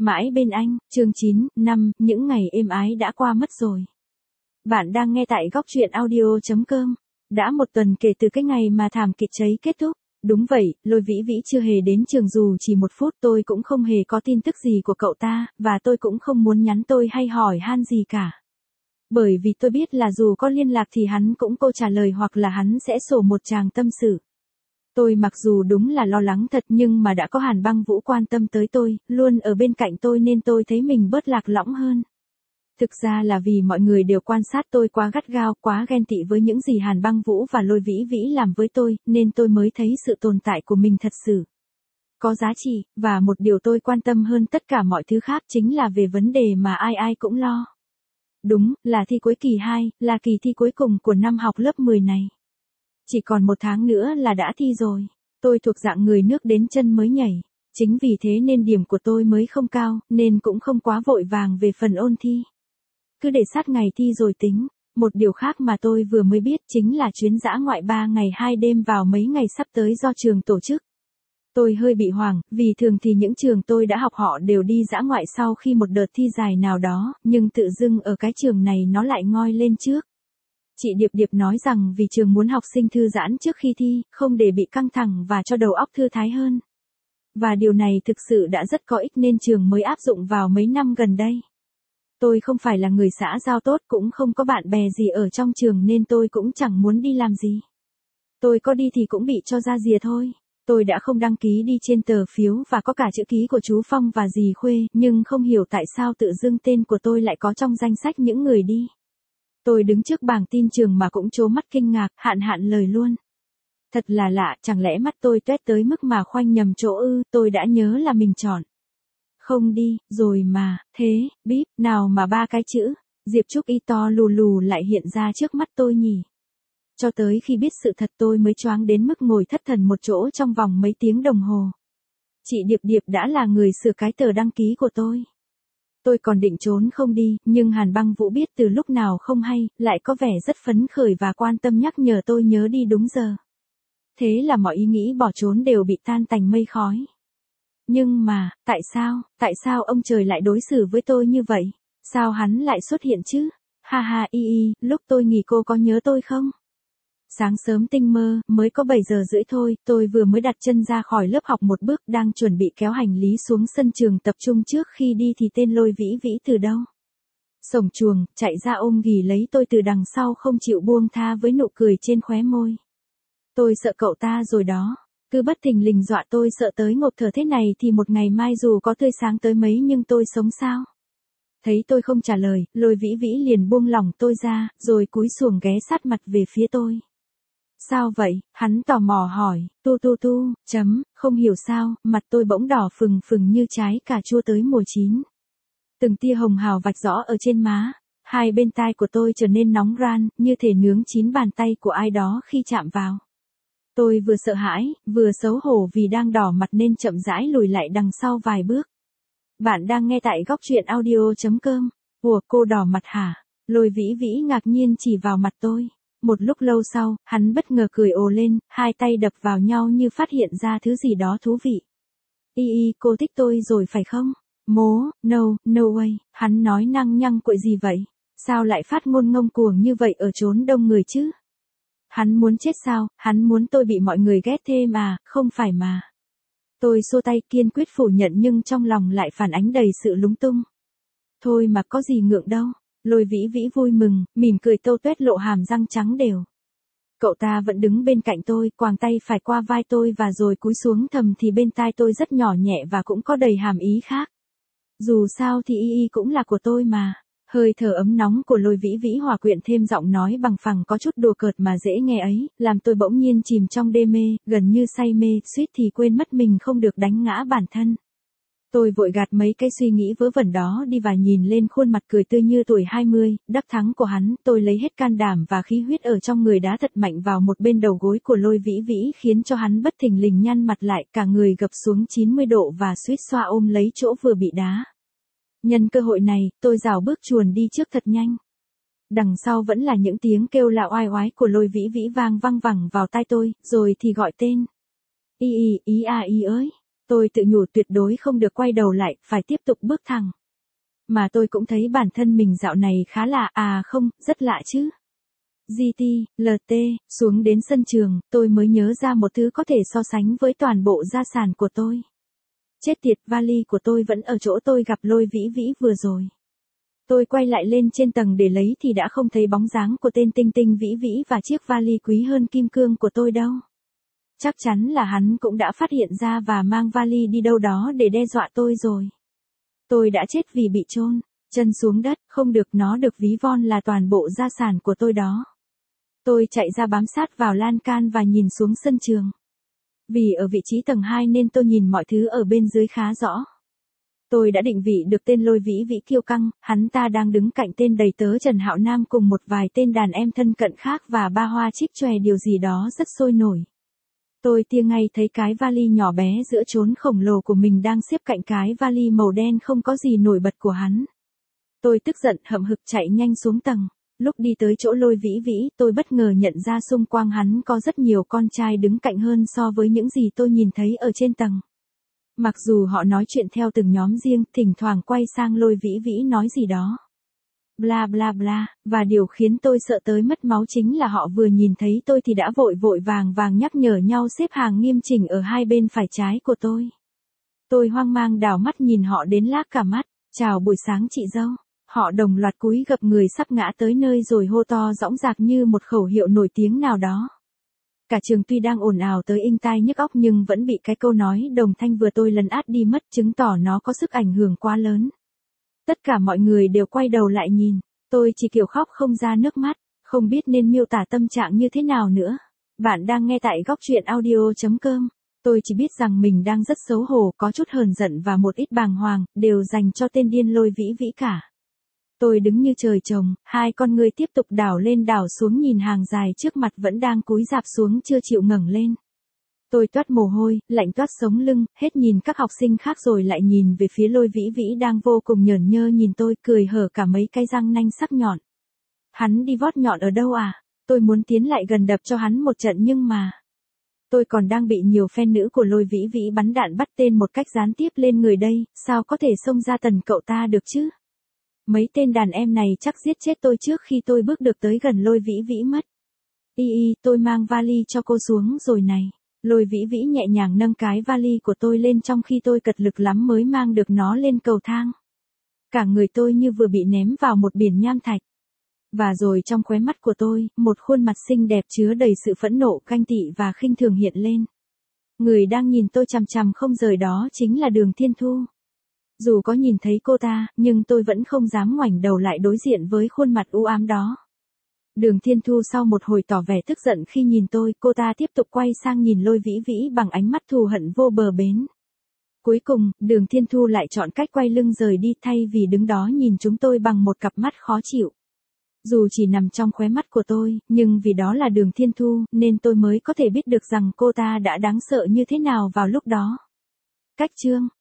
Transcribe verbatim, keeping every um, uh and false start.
Mãi bên anh, chương chín, năm, những ngày êm ái đã qua mất rồi. Bạn đang nghe tại góc truyện audio chấm com. Đã một tuần kể từ cái ngày mà thảm kịch cháy kết thúc. Đúng vậy, Lôi Vĩ Vĩ chưa hề đến trường dù chỉ một phút, tôi cũng không hề có tin tức gì của cậu ta, và tôi cũng không muốn nhắn tôi hay hỏi han gì cả. Bởi vì tôi biết là dù có liên lạc thì hắn cũng cô trả lời hoặc là hắn sẽ sổ một tràng tâm sự. Tôi mặc dù đúng là lo lắng thật nhưng mà đã có Hàn Băng Vũ quan tâm tới tôi, luôn ở bên cạnh tôi nên tôi thấy mình bớt lạc lõng hơn. Thực ra là vì mọi người đều quan sát tôi quá gắt gao, quá ghen tị với những gì Hàn Băng Vũ và Lôi Vĩ Vĩ làm với tôi, nên tôi mới thấy sự tồn tại của mình thật sự có giá trị, và một điều tôi quan tâm hơn tất cả mọi thứ khác chính là về vấn đề mà ai ai cũng lo. Đúng, là thi cuối kỳ hai, là kỳ thi cuối cùng của năm học lớp mười này. Chỉ còn một tháng nữa là đã thi rồi. Tôi thuộc dạng người nước đến chân mới nhảy. Chính vì thế nên điểm của tôi mới không cao, nên cũng không quá vội vàng về phần ôn thi. Cứ để sát ngày thi rồi tính. Một điều khác mà tôi vừa mới biết chính là chuyến dã ngoại ba ngày hai đêm vào mấy ngày sắp tới do trường tổ chức. Tôi hơi bị hoảng, vì thường thì những trường tôi đã học họ đều đi dã ngoại sau khi một đợt thi dài nào đó, nhưng tự dưng ở cái trường này nó lại ngoi lên trước. Chị Điệp Điệp nói rằng vì trường muốn học sinh thư giãn trước khi thi, không để bị căng thẳng và cho đầu óc thư thái hơn. Và điều này thực sự đã rất có ích nên trường mới áp dụng vào mấy năm gần đây. Tôi không phải là người xã giao tốt, cũng không có bạn bè gì ở trong trường nên tôi cũng chẳng muốn đi làm gì. Tôi có đi thì cũng bị cho ra rìa thôi. Tôi đã không đăng ký đi trên tờ phiếu và có cả chữ ký của chú Phong và dì Khuê, nhưng không hiểu tại sao tự dưng tên của tôi lại có trong danh sách những người đi. Tôi đứng trước bảng tin trường mà cũng trố mắt kinh ngạc, hạn hạn lời luôn. Thật là lạ, chẳng lẽ mắt tôi tuét tới mức mà khoanh nhầm chỗ ư, tôi đã nhớ là mình chọn. Không đi, rồi mà, thế, bíp, nào mà ba cái chữ, Diệp Trúc y to lù lù lại hiện ra trước mắt tôi nhỉ. Cho tới khi biết sự thật tôi mới choáng đến mức ngồi thất thần một chỗ trong vòng mấy tiếng đồng hồ. Chị Điệp Điệp đã là người sửa cái tờ đăng ký của tôi. Tôi còn định trốn không đi, nhưng Hàn Băng Vũ biết từ lúc nào không hay, lại có vẻ rất phấn khởi và quan tâm nhắc nhở tôi nhớ đi đúng giờ. Thế là mọi ý nghĩ bỏ trốn đều bị tan tành mây khói. Nhưng mà, tại sao, tại sao ông trời lại đối xử với tôi như vậy? Sao hắn lại xuất hiện chứ? Ha ha y y, lúc tôi nghỉ cô có nhớ tôi không? Sáng sớm tinh mơ, mới có bảy giờ rưỡi thôi, tôi vừa mới đặt chân ra khỏi lớp học một bước đang chuẩn bị kéo hành lý xuống sân trường tập trung trước khi đi thì tên Lôi Vĩ Vĩ từ đâu? Sổng chuồng, chạy ra ôm ghì lấy tôi từ đằng sau không chịu buông tha với nụ cười trên khóe môi. Tôi sợ cậu ta rồi đó, cứ bất thình lình dọa tôi sợ tới ngộp thở thế này thì một ngày mai dù có tươi sáng tới mấy nhưng tôi sống sao? Thấy tôi không trả lời, Lôi Vĩ Vĩ liền buông lỏng tôi ra, rồi cúi xuồng ghé sát mặt về phía tôi. Sao vậy? Hắn tò mò hỏi, tu tu tu, chấm, không hiểu sao, mặt tôi bỗng đỏ phừng phừng như trái cà chua tới mùa chín. Từng tia hồng hào vạch rõ ở trên má, hai bên tai của tôi trở nên nóng ran, như thể nướng chín bàn tay của ai đó khi chạm vào. Tôi vừa sợ hãi, vừa xấu hổ vì đang đỏ mặt nên chậm rãi lùi lại đằng sau vài bước. Bạn đang nghe tại góc truyện audio chấm com. Ủa, cô đỏ mặt hả? Lôi Vĩ Vĩ ngạc nhiên chỉ vào mặt tôi. Một lúc lâu sau, hắn bất ngờ cười ồ lên, hai tay đập vào nhau như phát hiện ra thứ gì đó thú vị. Y y, cô thích tôi rồi phải không? Mố, no, no way, hắn nói năng nhăng quậy gì vậy? Sao lại phát ngôn ngông cuồng như vậy ở chốn đông người chứ? Hắn muốn chết sao, hắn muốn tôi bị mọi người ghét thêm à, không phải mà. Tôi xua tay kiên quyết phủ nhận nhưng trong lòng lại phản ánh đầy sự lúng tung. Thôi mà có gì ngượng đâu. Lôi Vĩ Vĩ vui mừng, mỉm cười tâu tuét lộ hàm răng trắng đều. Cậu ta vẫn đứng bên cạnh tôi, quàng tay phải qua vai tôi và rồi cúi xuống thầm thì bên tai tôi rất nhỏ nhẹ và cũng có đầy hàm ý khác. Dù sao thì y y cũng là của tôi mà. Hơi thở ấm nóng của Lôi Vĩ Vĩ hòa quyện thêm giọng nói bằng phẳng có chút đùa cợt mà dễ nghe ấy, làm tôi bỗng nhiên chìm trong đê mê, gần như say mê, suýt thì quên mất mình không được đánh ngã bản thân. Tôi vội gạt mấy cái suy nghĩ vớ vẩn đó đi và nhìn lên khuôn mặt cười tươi như tuổi hai mươi, đắc thắng của hắn, tôi lấy hết can đảm và khí huyết ở trong người đá thật mạnh vào một bên đầu gối của Lôi Vĩ Vĩ khiến cho hắn bất thình lình nhăn mặt lại, cả người gập xuống chín mươi độ và suýt xoa ôm lấy chỗ vừa bị đá. Nhân cơ hội này, tôi rảo bước chuồn đi trước thật nhanh. Đằng sau vẫn là những tiếng kêu lạ oai oái của Lôi Vĩ Vĩ vang văng vẳng vào tai tôi, rồi thì gọi tên. Y y, ý à y ơi. Tôi tự nhủ tuyệt đối không được quay đầu lại, phải tiếp tục bước thẳng. Mà tôi cũng thấy bản thân mình dạo này khá lạ, à không, rất lạ chứ. giê tê, lờ tê, xuống đến sân trường, tôi mới nhớ ra một thứ có thể so sánh với toàn bộ gia sản của tôi. Chết tiệt, vali của tôi vẫn ở chỗ tôi gặp Lôi Vĩ Vĩ vừa rồi. Tôi quay lại lên trên tầng để lấy thì đã không thấy bóng dáng của tên Tinh Tinh Vĩ Vĩ và chiếc vali quý hơn kim cương của tôi đâu. Chắc chắn là hắn cũng đã phát hiện ra và mang vali đi đâu đó để đe dọa tôi rồi. Tôi đã chết vì bị chôn, chân xuống đất, không được, nó được ví von là toàn bộ gia sản của tôi đó. Tôi chạy ra bám sát vào lan can và nhìn xuống sân trường. Vì ở vị trí tầng hai nên tôi nhìn mọi thứ ở bên dưới khá rõ. Tôi đã định vị được tên Lôi Vĩ Vĩ kiêu căng, hắn ta đang đứng cạnh tên đầy tớ Trần Hạo Nam cùng một vài tên đàn em thân cận khác và ba hoa chích chòe điều gì đó rất sôi nổi. Tôi tia ngay thấy cái vali nhỏ bé giữa chốn khổng lồ của mình đang xếp cạnh cái vali màu đen không có gì nổi bật của hắn. Tôi tức giận hậm hực chạy nhanh xuống tầng. Lúc đi tới chỗ Lôi Vĩ Vĩ, tôi bất ngờ nhận ra xung quanh hắn có rất nhiều con trai đứng cạnh hơn so với những gì tôi nhìn thấy ở trên tầng. Mặc dù họ nói chuyện theo từng nhóm riêng, thỉnh thoảng quay sang Lôi Vĩ Vĩ nói gì đó. Bla bla bla, và điều khiến tôi sợ tới mất máu chính là họ vừa nhìn thấy tôi thì đã vội vội vàng vàng nhắc nhở nhau xếp hàng nghiêm chỉnh ở hai bên phải trái của tôi. Tôi hoang mang đảo mắt nhìn họ đến lác cả mắt, chào buổi sáng chị dâu. Họ đồng loạt cúi gập người sắp ngã tới nơi rồi hô to dõng dạc như một khẩu hiệu nổi tiếng nào đó. Cả trường tuy đang ồn ào tới inh tai nhức óc nhưng vẫn bị cái câu nói đồng thanh vừa tôi lấn át đi mất, chứng tỏ nó có sức ảnh hưởng quá lớn. Tất cả mọi người đều quay đầu lại nhìn, tôi chỉ kiểu khóc không ra nước mắt, không biết nên miêu tả tâm trạng như thế nào nữa. Bạn đang nghe tại góc truyện audio chấm com. Tôi chỉ biết rằng mình đang rất xấu hổ, có chút hờn giận và một ít bàng hoàng, đều dành cho tên điên Lôi Vĩ Vĩ cả. Tôi đứng như trời trồng, hai con ngươi tiếp tục đảo lên đảo xuống nhìn hàng dài trước mặt vẫn đang cúi rạp xuống chưa chịu ngẩng lên. Tôi toát mồ hôi, lạnh toát sống lưng, hết nhìn các học sinh khác rồi lại nhìn về phía Lôi Vĩ Vĩ đang vô cùng nhởn nhơ nhìn tôi, cười hở cả mấy cái răng nanh sắc nhọn. Hắn đi vót nhọn ở đâu à? Tôi muốn tiến lại gần đập cho hắn một trận nhưng mà... Tôi còn đang bị nhiều fan nữ của Lôi Vĩ Vĩ bắn đạn bắt tên một cách gián tiếp lên người đây, sao có thể xông ra tần cậu ta được chứ? Mấy tên đàn em này chắc giết chết tôi trước khi tôi bước được tới gần Lôi Vĩ Vĩ mất. Y y, tôi mang vali cho cô xuống rồi này. Lôi Vĩ Vĩ nhẹ nhàng nâng cái vali của tôi lên trong khi tôi cật lực lắm mới mang được nó lên cầu thang. Cả người tôi như vừa bị ném vào một biển nham thạch. Và rồi trong khóe mắt của tôi, một khuôn mặt xinh đẹp chứa đầy sự phẫn nộ, ganh tị và khinh thường hiện lên. Người đang nhìn tôi chằm chằm không rời đó chính là Đường Thiên Thu. Dù có nhìn thấy cô ta, nhưng tôi vẫn không dám ngoảnh đầu lại đối diện với khuôn mặt u ám đó. Đường Thiên Thu sau một hồi tỏ vẻ tức giận khi nhìn tôi, cô ta tiếp tục quay sang nhìn Lôi Vĩ Vĩ bằng ánh mắt thù hận vô bờ bến. Cuối cùng, Đường Thiên Thu lại chọn cách quay lưng rời đi thay vì đứng đó nhìn chúng tôi bằng một cặp mắt khó chịu. Dù chỉ nằm trong khóe mắt của tôi, nhưng vì đó là Đường Thiên Thu, nên tôi mới có thể biết được rằng cô ta đã đáng sợ như thế nào vào lúc đó. Cách chương